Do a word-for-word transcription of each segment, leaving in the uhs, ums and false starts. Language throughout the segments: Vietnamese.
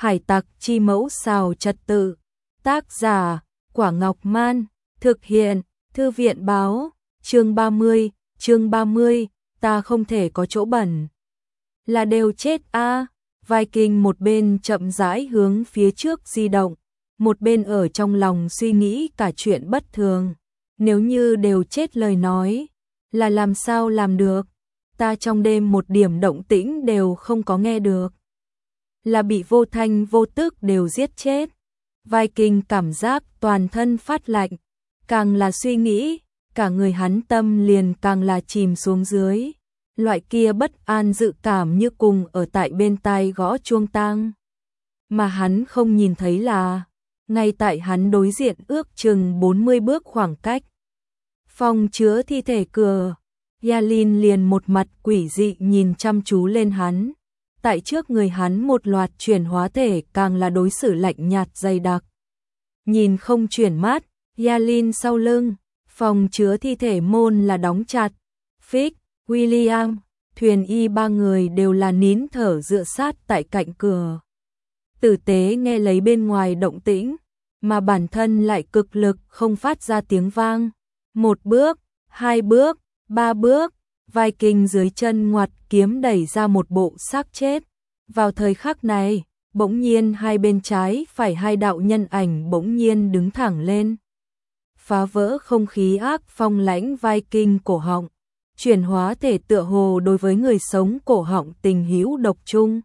Hải tặc chi mẫu xào trật tự. Tác giả, Quả Ngọc Man. Thực hiện, Thư viện báo. Chương ba mươi, chương ba mươi, ta không thể có chỗ bẩn. Là đều chết a. À. Viking một bên chậm rãi hướng phía trước di động, một bên ở trong lòng suy nghĩ cả chuyện bất thường. Nếu như đều chết lời nói, là làm sao làm được? Ta trong đêm một điểm động tĩnh đều không có nghe được. Là bị vô thanh vô tức đều giết chết. Viking cảm giác toàn thân phát lạnh, càng là suy nghĩ, cả người hắn tâm liền càng là chìm xuống dưới. Loại kia bất an dự cảm như cùng ở tại bên tai gõ chuông tang. Mà hắn không nhìn thấy là, ngay tại hắn đối diện ước chừng bốn mươi bước khoảng cách. Phòng chứa thi thể cửa, Yalin liền một mặt quỷ dị nhìn chăm chú lên hắn. Tại trước người hắn một loạt chuyển hóa thể càng là đối xử lạnh nhạt dày đặc. Nhìn không chuyển mắt, Yalin sau lưng, phòng chứa thi thể môn là đóng chặt. Fix, William, Thuyền Y ba người đều là nín thở dựa sát tại cạnh cửa. Tử tế nghe lấy bên ngoài động tĩnh, mà bản thân lại cực lực không phát ra tiếng vang. Một bước, hai bước, ba bước, Viking dưới chân ngoặt kiếm đẩy ra một bộ xác chết. Vào thời khắc này, bỗng nhiên hai bên trái phải hai đạo nhân ảnh bỗng nhiên đứng thẳng lên. Phá vỡ không khí ác phong lãnh Viking cổ họng. Chuyển hóa thể tựa hồ đối với người sống cổ họng tình hữu độc chung.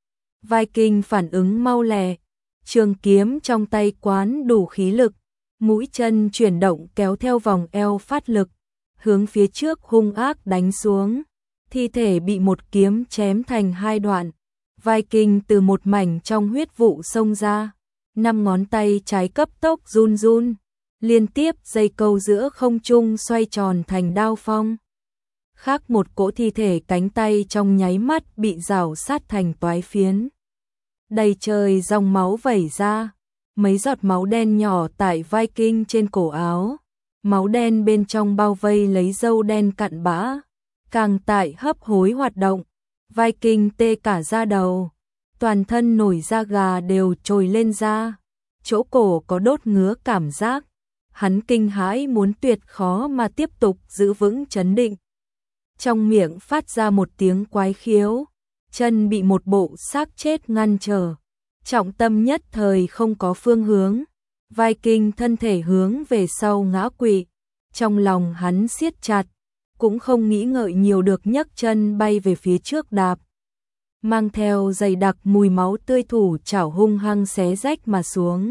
Viking phản ứng mau lẹ, trường kiếm trong tay quán đủ khí lực, mũi chân chuyển động kéo theo vòng eo phát lực, hướng phía trước hung ác đánh xuống. Thi thể bị một kiếm chém thành hai đoạn. Viking từ một mảnh trong huyết vụ xông ra, năm ngón tay trái cấp tốc run run, liên tiếp dây câu giữa không trung xoay tròn thành đao phong. Khác một cỗ thi thể cánh tay trong nháy mắt bị rào sát thành toái phiến. Đầy trời dòng máu vẩy ra, mấy giọt máu đen nhỏ tại Viking trên cổ áo. Máu đen bên trong bao vây lấy râu đen cặn bã, càng tại hấp hối hoạt động. Viking tê cả da đầu, toàn thân nổi da gà đều trồi lên da, chỗ cổ có đốt ngứa cảm giác. Hắn kinh hãi muốn tuyệt khó mà tiếp tục giữ vững trấn định. Trong miệng phát ra một tiếng quái khiếu, chân bị một bộ xác chết ngăn trở, trọng tâm nhất thời không có phương hướng. Viking thân thể hướng về sau ngã quỵ, trong lòng hắn siết chặt, cũng không nghĩ ngợi nhiều được nhấc chân bay về phía trước đạp. Mang theo dày đặc mùi máu tươi thủ chảo hung hăng xé rách mà xuống.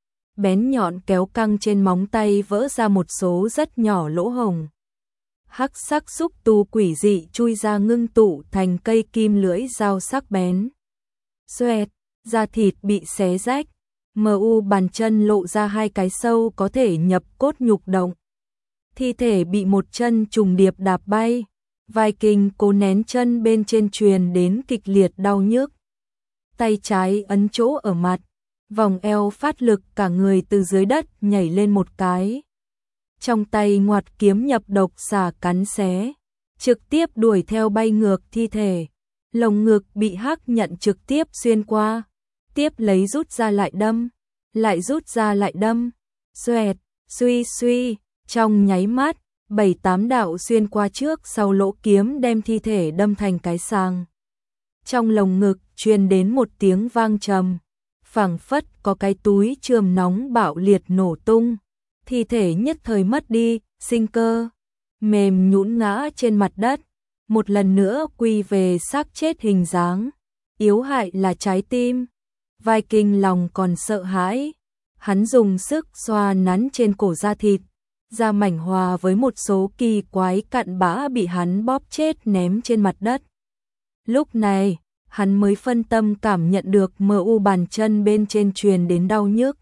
Bén nhọn kéo căng trên móng tay vỡ ra một số rất nhỏ lỗ hổng. Hắc sắc xúc tu quỷ dị chui ra ngưng tụ thành cây kim lưỡi dao sắc bén. Xoẹt, da thịt bị xé rách, mờ u bàn chân lộ ra hai cái sâu có thể nhập cốt nhục động. Thi thể bị một chân trùng điệp đạp bay. Viking cố nén chân bên trên truyền đến kịch liệt đau nhức. Tay trái ấn chỗ ở mặt, vòng eo phát lực cả người từ dưới đất nhảy lên một cái. Trong tay ngoặt kiếm nhập độc xả cắn xé, trực tiếp đuổi theo bay ngược thi thể. Lồng ngực bị hắc nhận trực tiếp xuyên qua, tiếp lấy rút ra lại đâm, lại rút ra lại đâm. Xoẹt, suy suy, trong nháy mắt, bảy tám đạo xuyên qua trước sau lỗ kiếm đem thi thể đâm thành cái sàng. Trong lồng ngực truyền đến một tiếng vang trầm, phảng phất có cái túi chườm nóng bạo liệt nổ tung. Thi thể nhất thời mất đi sinh cơ, mềm nhũn ngã trên mặt đất, một lần nữa quy về xác chết hình dáng. Yếu hại là trái tim. Viking lòng còn sợ hãi, hắn dùng sức xoa nắn trên cổ da thịt, da mảnh hòa với một số kỳ quái cặn bã bị hắn bóp chết ném trên mặt đất. Lúc này, hắn mới phân tâm cảm nhận được mờ u bàn chân bên trên truyền đến đau nhức.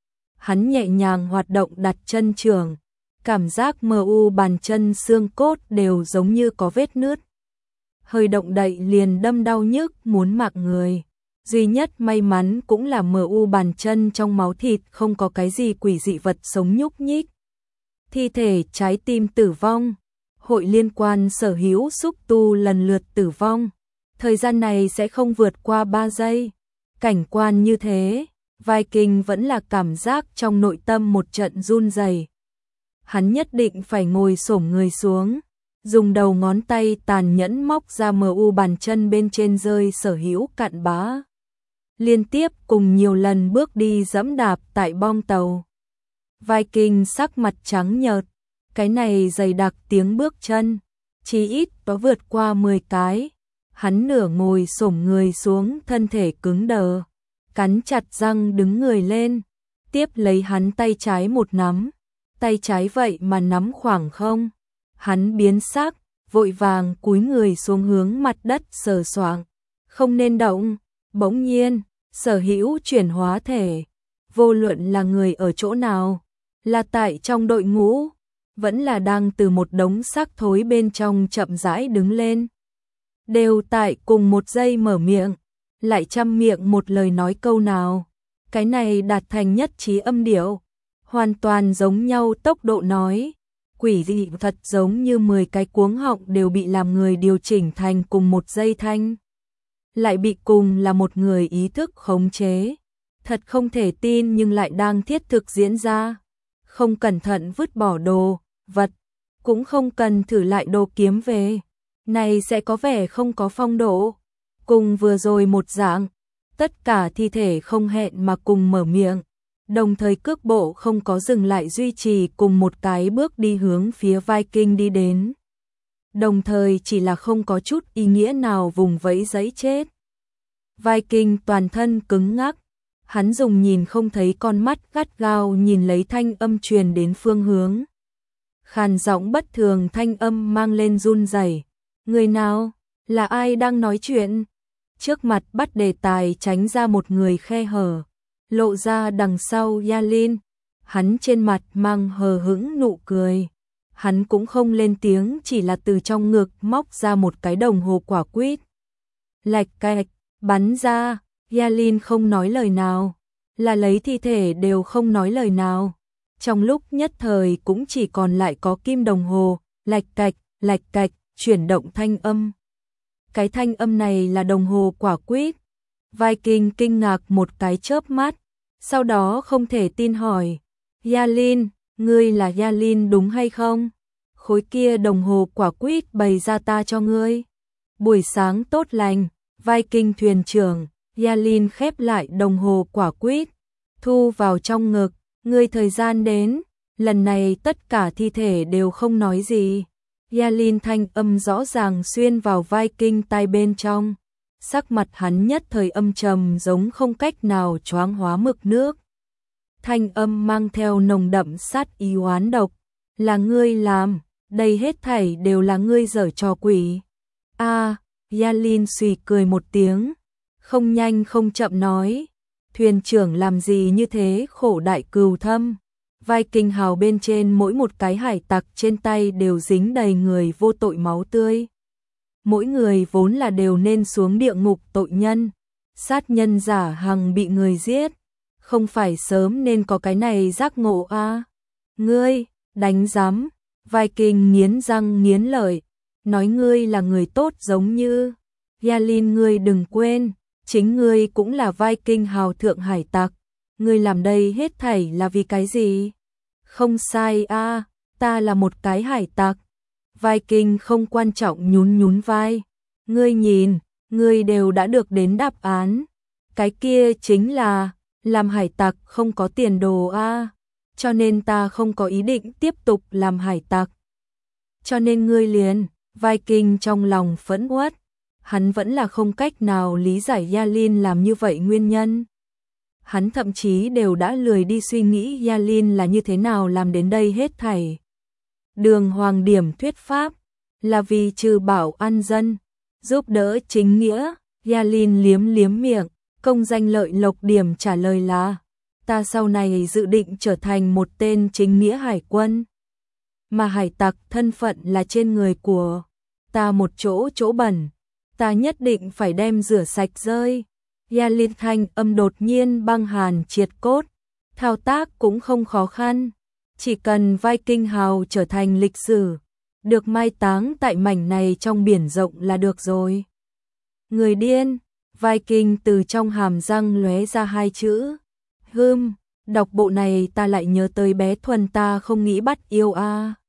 Hắn nhẹ nhàng hoạt động đặt chân trường, cảm giác mờ u bàn chân xương cốt đều giống như có vết nứt. Hơi động đậy liền đâm đau nhức muốn mạng người. Duy nhất may mắn cũng là mờ u bàn chân trong máu thịt không có cái gì quỷ dị vật sống nhúc nhích. Thi thể trái tim tử vong, hội liên quan sở hữu xúc tu lần lượt tử vong. Thời gian này sẽ không vượt qua ba giây. Cảnh quan như thế, Viking vẫn là cảm giác trong nội tâm một trận run rẩy. Hắn nhất định phải ngồi xổm người xuống, dùng đầu ngón tay tàn nhẫn móc ra mờ u bàn chân bên trên rơi sở hữu cặn bã. Liên tiếp cùng nhiều lần bước đi dẫm đạp tại bong tàu. Viking sắc mặt trắng nhợt, cái này dày đặc tiếng bước chân, chỉ ít có vượt qua mười cái. Hắn nửa ngồi xổm người xuống, thân thể cứng đờ, cắn chặt răng đứng người lên, tiếp lấy hắn tay trái một nắm, tay trái vậy mà nắm khoảng không. Hắn biến sắc, vội vàng cúi người xuống hướng mặt đất sờ soạng, không nên động. Bỗng nhiên, sở hữu chuyển hóa thể, vô luận là người ở chỗ nào, là tại trong đội ngũ, vẫn là đang từ một đống xác thối bên trong chậm rãi đứng lên, đều tại cùng một giây mở miệng, lại trăm miệng một lời nói câu nào. Cái này đạt thành nhất trí âm điệu, hoàn toàn giống nhau tốc độ nói, quỷ dị thật, giống như mười cái cuống họng đều bị làm người điều chỉnh thành cùng một giây thanh, lại bị cùng là một người ý thức khống chế. Thật không thể tin nhưng lại đang thiết thực diễn ra. Không cẩn thận vứt bỏ đồ vật, cũng không cần thử lại đồ kiếm về, này sẽ có vẻ không có phong độ. Cùng vừa rồi một dạng, tất cả thi thể không hẹn mà cùng mở miệng, đồng thời cước bộ không có dừng lại, duy trì cùng một cái bước đi hướng phía Viking đi đến. Đồng thời chỉ là không có chút ý nghĩa nào vùng vẫy giấy chết. Viking toàn thân cứng ngắc, hắn dùng nhìn không thấy con mắt gắt gao nhìn lấy thanh âm truyền đến phương hướng. Khàn giọng bất thường, thanh âm mang lên run rẩy. Người nào? Là ai đang nói chuyện? Trước mặt bắt đề tài tránh ra một người khe hở, lộ ra đằng sau Yalin. Hắn trên mặt mang hờ hững nụ cười. Hắn cũng không lên tiếng, chỉ là từ trong ngực móc ra một cái đồng hồ quả quýt. Lạch cạch, bắn ra. Yalin không nói lời nào, là lấy thi thể đều không nói lời nào. Trong lúc nhất thời cũng chỉ còn lại có kim đồng hồ, lạch cạch, lạch cạch, chuyển động thanh âm. Cái thanh âm này là đồng hồ quả quýt. Viking kinh ngạc một cái chớp mắt, sau đó không thể tin hỏi, Yalin, ngươi là Yalin đúng hay không? Khối kia đồng hồ quả quýt bày ra ta cho ngươi. Buổi sáng tốt lành, Viking thuyền trưởng. Yalin khép lại đồng hồ quả quýt, thu vào trong ngực. Ngươi thời gian đến. Lần này tất cả thi thể đều không nói gì. Yalin thanh âm rõ ràng xuyên vào Viking tai bên trong. Sắc mặt hắn nhất thời âm trầm, giống không cách nào choáng hóa mực nước. Thanh âm mang theo nồng đậm sát ý oán độc. Là ngươi làm, đây hết thảy đều là ngươi giở trò quỷ. A, à, Yalin suy cười một tiếng, không nhanh không chậm nói, thuyền trưởng làm gì như thế khổ đại cừu thâm. Viking hào bên trên mỗi một cái hải tặc trên tay đều dính đầy người vô tội máu tươi. Mỗi người vốn là đều nên xuống địa ngục tội nhân, sát nhân giả hằng bị người giết, không phải sớm nên có cái này giác ngộ a? À? Ngươi, đánh giám. Viking nghiến răng nghiến lợi, nói ngươi là người tốt giống như. Yalin, ngươi đừng quên, chính ngươi cũng là Viking hào thượng hải tặc. Ngươi làm đây hết thảy là vì cái gì? Không sai a, à, ta là một cái hải tặc. Viking không quan trọng nhún nhún vai. Ngươi nhìn, ngươi đều đã được đến đáp án. Cái kia chính là, làm hải tặc không có tiền đồ a, à. Cho nên ta không có ý định tiếp tục làm hải tặc. Cho nên ngươi liền, Viking trong lòng phẫn uất. Hắn vẫn là không cách nào lý giải Yalin làm như vậy nguyên nhân. Hắn thậm chí đều đã lười đi suy nghĩ Yalin là như thế nào làm đến đây hết thảy. Đường hoàng điểm thuyết pháp, là vì trừ bảo an dân, giúp đỡ chính nghĩa. Yalin liếm liếm miệng, công danh lợi lộc điểm trả lời là, ta sau này dự định trở thành một tên chính nghĩa hải quân. Mà hải tặc thân phận là trên người của ta một chỗ chỗ bẩn, ta nhất định phải đem rửa sạch rơi. Yalin thanh âm đột nhiên băng hàn triệt cốt, thao tác cũng không khó khăn, chỉ cần Viking hào trở thành lịch sử, được mai táng tại mảnh này trong biển rộng là được rồi. Người điên, Viking từ trong hàm răng lóe ra hai chữ. Hưm, đọc bộ này ta lại nhớ tới bé Thuần ta không nghĩ bắt yêu a.